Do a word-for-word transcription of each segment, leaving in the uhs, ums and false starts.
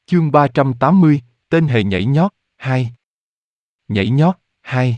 Chương ba trăm tám mươi, tên hề nhảy nhót, hai. Nhảy nhót, hai.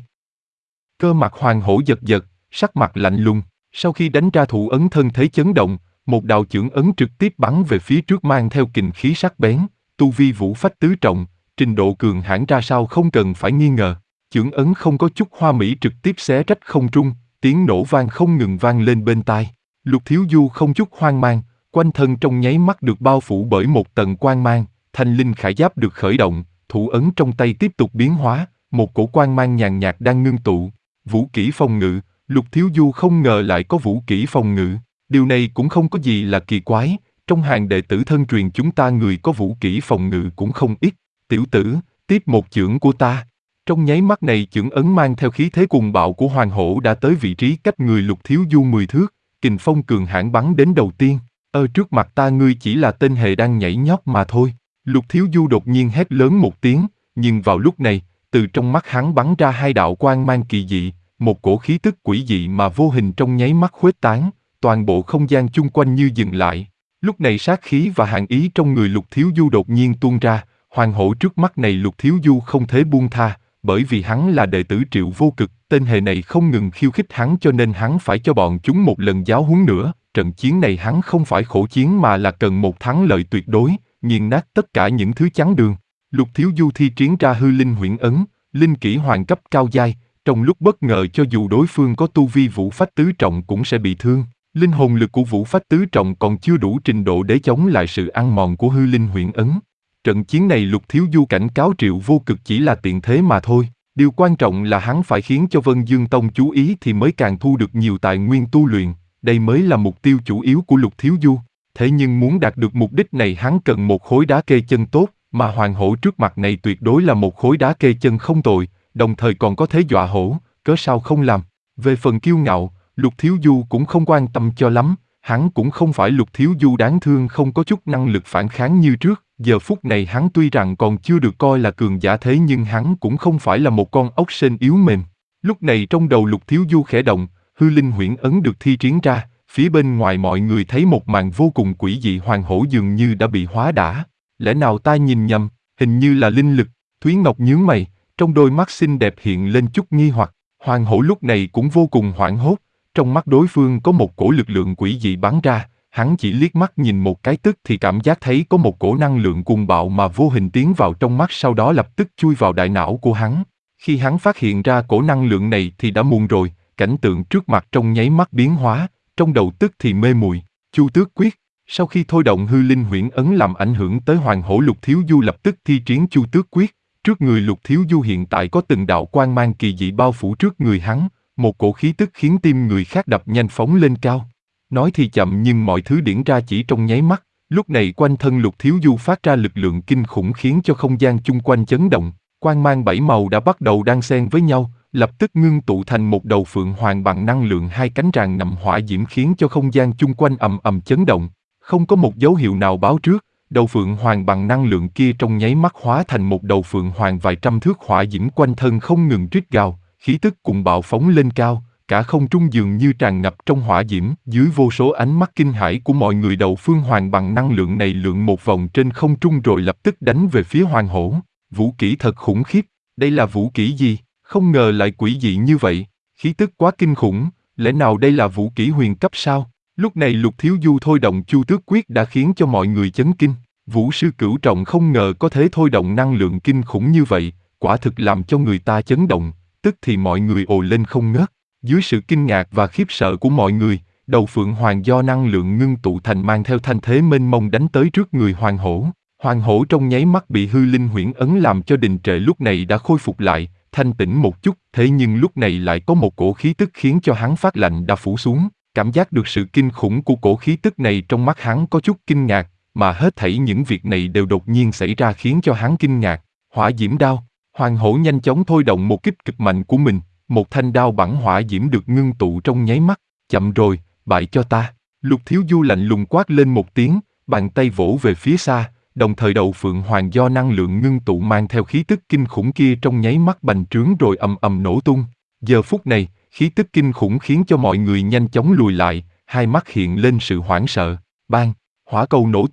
Cơ mặt hoàng hổ giật giật, sắc mặt lạnh lùng, sau khi đánh ra thủ ấn thân thế chấn động, một đạo chưởng ấn trực tiếp bắn về phía trước mang theo kình khí sắc bén, tu vi vũ phách tứ trọng, trình độ cường hãn ra sao không cần phải nghi ngờ. Chưởng ấn không có chút hoa mỹ trực tiếp xé rách không trung, tiếng nổ vang không ngừng vang lên bên tai. Lục Thiếu Du không chút hoang mang, quanh thân trong nháy mắt được bao phủ bởi một tầng quang mang, thanh linh khải giáp được khởi động, thủ ấn trong tay tiếp tục biến hóa, một cổ quang mang nhàn nhạt đang ngưng tụ. Vũ kỹ phòng ngự, Lục Thiếu Du không ngờ lại có vũ kỹ phòng ngự, điều này cũng không có gì là kỳ quái, trong hàng đệ tử thân truyền chúng ta người có vũ kỹ phòng ngự cũng không ít. Tiểu tử, tiếp một chưởng của ta. Trong nháy mắt này chưởng ấn mang theo khí thế cuồng bạo của hoàng hổ đã tới vị trí cách người Lục Thiếu Du mười thước, kình phong cường hãn bắn đến đầu tiên. Ơ trước mặt ta ngươi chỉ là tên hề đang nhảy nhót mà thôi. Lục Thiếu Du đột nhiên hét lớn một tiếng, nhưng vào lúc này, từ trong mắt hắn bắn ra hai đạo quang mang kỳ dị, một cổ khí tức quỷ dị mà vô hình trong nháy mắt khuếch tán, toàn bộ không gian chung quanh như dừng lại. Lúc này sát khí và hàn ý trong người Lục Thiếu Du đột nhiên tuôn ra, hoàng hổ trước mắt này Lục Thiếu Du không thể buông tha, bởi vì hắn là đệ tử Triệu Vô Cực, tên hề này không ngừng khiêu khích hắn cho nên hắn phải cho bọn chúng một lần giáo huấn nữa. Trận chiến này hắn không phải khổ chiến mà là cần một thắng lợi tuyệt đối, nghiền nát tất cả những thứ chắn đường. Lục Thiếu Du thi triển ra hư linh huyễn ấn, linh kỹ hoàng cấp cao giai, trong lúc bất ngờ cho dù đối phương có tu vi vũ phách tứ trọng cũng sẽ bị thương. Linh hồn lực của vũ phách tứ trọng còn chưa đủ trình độ để chống lại sự ăn mòn của hư linh huyễn ấn. Trận chiến này Lục Thiếu Du cảnh cáo Triệu Vô Cực chỉ là tiện thế mà thôi. Điều quan trọng là hắn phải khiến cho Vân Dương Tông chú ý thì mới càng thu được nhiều tài nguyên tu luyện. Đây mới là mục tiêu chủ yếu của Lục Thiếu Du. Thế nhưng muốn đạt được mục đích này hắn cần một khối đá kê chân tốt, mà hoàng hổ trước mặt này tuyệt đối là một khối đá kê chân không tồi, đồng thời còn có thể dọa hổ, cớ sao không làm. Về phần kiêu ngạo, Lục Thiếu Du cũng không quan tâm cho lắm, hắn cũng không phải Lục Thiếu Du đáng thương không có chút năng lực phản kháng như trước. Giờ phút này hắn tuy rằng còn chưa được coi là cường giả thế nhưng hắn cũng không phải là một con ốc sên yếu mềm. Lúc này trong đầu Lục Thiếu Du khẽ động, hư linh huyễn ấn được thi triển ra, phía bên ngoài mọi người thấy một màn vô cùng quỷ dị, hoàng hổ dường như đã bị hóa đả. Lẽ nào ta nhìn nhầm, hình như là linh lực. Thúy Ngọc nhướng mày, trong đôi mắt xinh đẹp hiện lên chút nghi hoặc. Hoàng hổ lúc này cũng vô cùng hoảng hốt, trong mắt đối phương có một cổ lực lượng quỷ dị bắn ra, hắn chỉ liếc mắt nhìn một cái tức thì cảm giác thấy có một cổ năng lượng cuồng bạo mà vô hình tiến vào trong mắt, sau đó lập tức chui vào đại não của hắn. Khi hắn phát hiện ra cổ năng lượng này thì đã muộn rồi, cảnh tượng trước mặt trong nháy mắt biến hóa, trong đầu tức thì mê muội. Chu Tước Quyết. Sau khi thôi động hư linh huyễn ấn làm ảnh hưởng tới hoàng hổ, Lục Thiếu Du lập tức thi triển Chu Tước Quyết. Trước người Lục Thiếu Du hiện tại có từng đạo quang mang kỳ dị bao phủ trước người hắn, một cổ khí tức khiến tim người khác đập nhanh phóng lên cao. Nói thì chậm nhưng mọi thứ điển ra chỉ trong nháy mắt, lúc này quanh thân Lục Thiếu Du phát ra lực lượng kinh khủng khiến cho không gian chung quanh chấn động, quang mang bảy màu đã bắt đầu đan xen với nhau, lập tức ngưng tụ thành một đầu phượng hoàng bằng năng lượng hai cánh ràng nằm hỏa diễm khiến cho không gian chung quanh ầm ầm chấn động. Không có một dấu hiệu nào báo trước, đầu phượng hoàng bằng năng lượng kia trong nháy mắt hóa thành một đầu phượng hoàng vài trăm thước, hỏa diễm quanh thân không ngừng rít gào, khí tức cuồng bạo phóng lên cao. Cả không trung dường như tràn ngập trong hỏa diễm, dưới vô số ánh mắt kinh hãi của mọi người, đầu phương hoàng bằng năng lượng này lượn một vòng trên không trung rồi lập tức đánh về phía hoàng hổ. Vũ kỹ thật khủng khiếp, đây là vũ kỹ gì? Không ngờ lại quỷ dị như vậy, khí tức quá kinh khủng, lẽ nào đây là vũ kỹ huyền cấp sao? Lúc này Lục Thiếu Du thôi động Chu Tước Quyết đã khiến cho mọi người chấn kinh. Vũ sư cửu trọng không ngờ có thể thôi động năng lượng kinh khủng như vậy, quả thực làm cho người ta chấn động, tức thì mọi người ồ lên không ngớt. Dưới sự kinh ngạc và khiếp sợ của mọi người, đầu phượng hoàng do năng lượng ngưng tụ thành mang theo thanh thế mênh mông đánh tới trước người hoàng hổ. Hoàng hổ trong nháy mắt bị hư linh huyễn ấn làm cho đình trệ, lúc này đã khôi phục lại, thanh tĩnh một chút, thế nhưng lúc này lại có một cổ khí tức khiến cho hắn phát lạnh đã phủ xuống. Cảm giác được sự kinh khủng của cổ khí tức này, trong mắt hắn có chút kinh ngạc, mà hết thảy những việc này đều đột nhiên xảy ra khiến cho hắn kinh ngạc. Hỏa diễm đao, hoàng hổ nhanh chóng thôi động một kích cực mạnh của mình. Một thanh đao bắn hỏa diễm được ngưng tụ trong nháy mắt. Chậm rồi, bại cho ta. Lục Thiếu Du lạnh lùng quát lên một tiếng, bàn tay vỗ về phía xa, đồng thời đầu phượng hoàng do năng lượng ngưng tụ mang theo khí tức kinh khủng kia trong nháy mắt bành trướng rồi ầm ầm nổ tung. Giờ phút này, khí tức kinh khủng khiến cho mọi người nhanh chóng lùi lại, hai mắt hiện lên sự hoảng sợ. Bang, hỏa cầu nổ tung,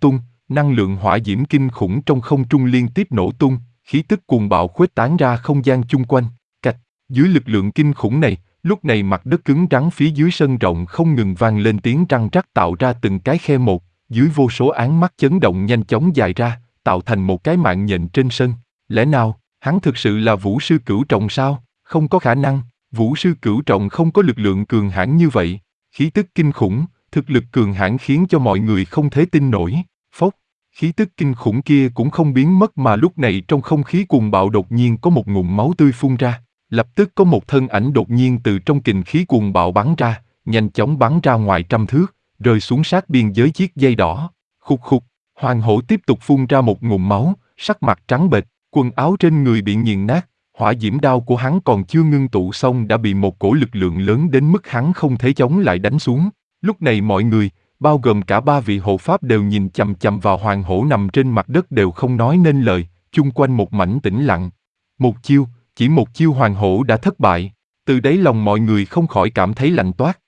Năng lượng hỏa diễm kinh khủng trong không trung liên tiếp nổ tung, khí tức cuồng bạo khuếch tán ra không gian chung quanh. Cạch, dưới lực lượng kinh khủng này, lúc này mặt đất cứng rắn phía dưới sân rộng không ngừng vang lên tiếng răng rắc tạo ra từng cái khe một, dưới vô số áng mắt chấn động nhanh chóng dài ra, tạo thành một cái mạng nhện trên sân. Lẽ nào, hắn thực sự là vũ sư cửu trọng sao? Không có khả năng, vũ sư cửu trọng không có lực lượng cường hãn như vậy. Khí tức kinh khủng, thực lực cường hãn khiến cho mọi người không thể tin nổi. Phốc, khí tức kinh khủng kia cũng không biến mất mà lúc này trong không khí cuồng bạo đột nhiên có một ngụm máu tươi phun ra. Lập tức có một thân ảnh đột nhiên từ trong kình khí cuồng bạo bắn ra, nhanh chóng bắn ra ngoài trăm thước, rơi xuống sát biên giới chiếc dây đỏ. Khục khục, hoàng hổ tiếp tục phun ra một ngụm máu, sắc mặt trắng bệch, quần áo trên người bị nghiền nát, hỏa diễm đao của hắn còn chưa ngưng tụ xong đã bị một cổ lực lượng lớn đến mức hắn không thể chống lại đánh xuống. Lúc này mọi người, bao gồm cả ba vị hộ pháp đều nhìn chằm chằm vào hoàng hổ nằm trên mặt đất đều không nói nên lời, chung quanh một mảnh tĩnh lặng. Một chiêu, chỉ một chiêu hoàng hổ đã thất bại, từ đáy lòng mọi người không khỏi cảm thấy lạnh toát.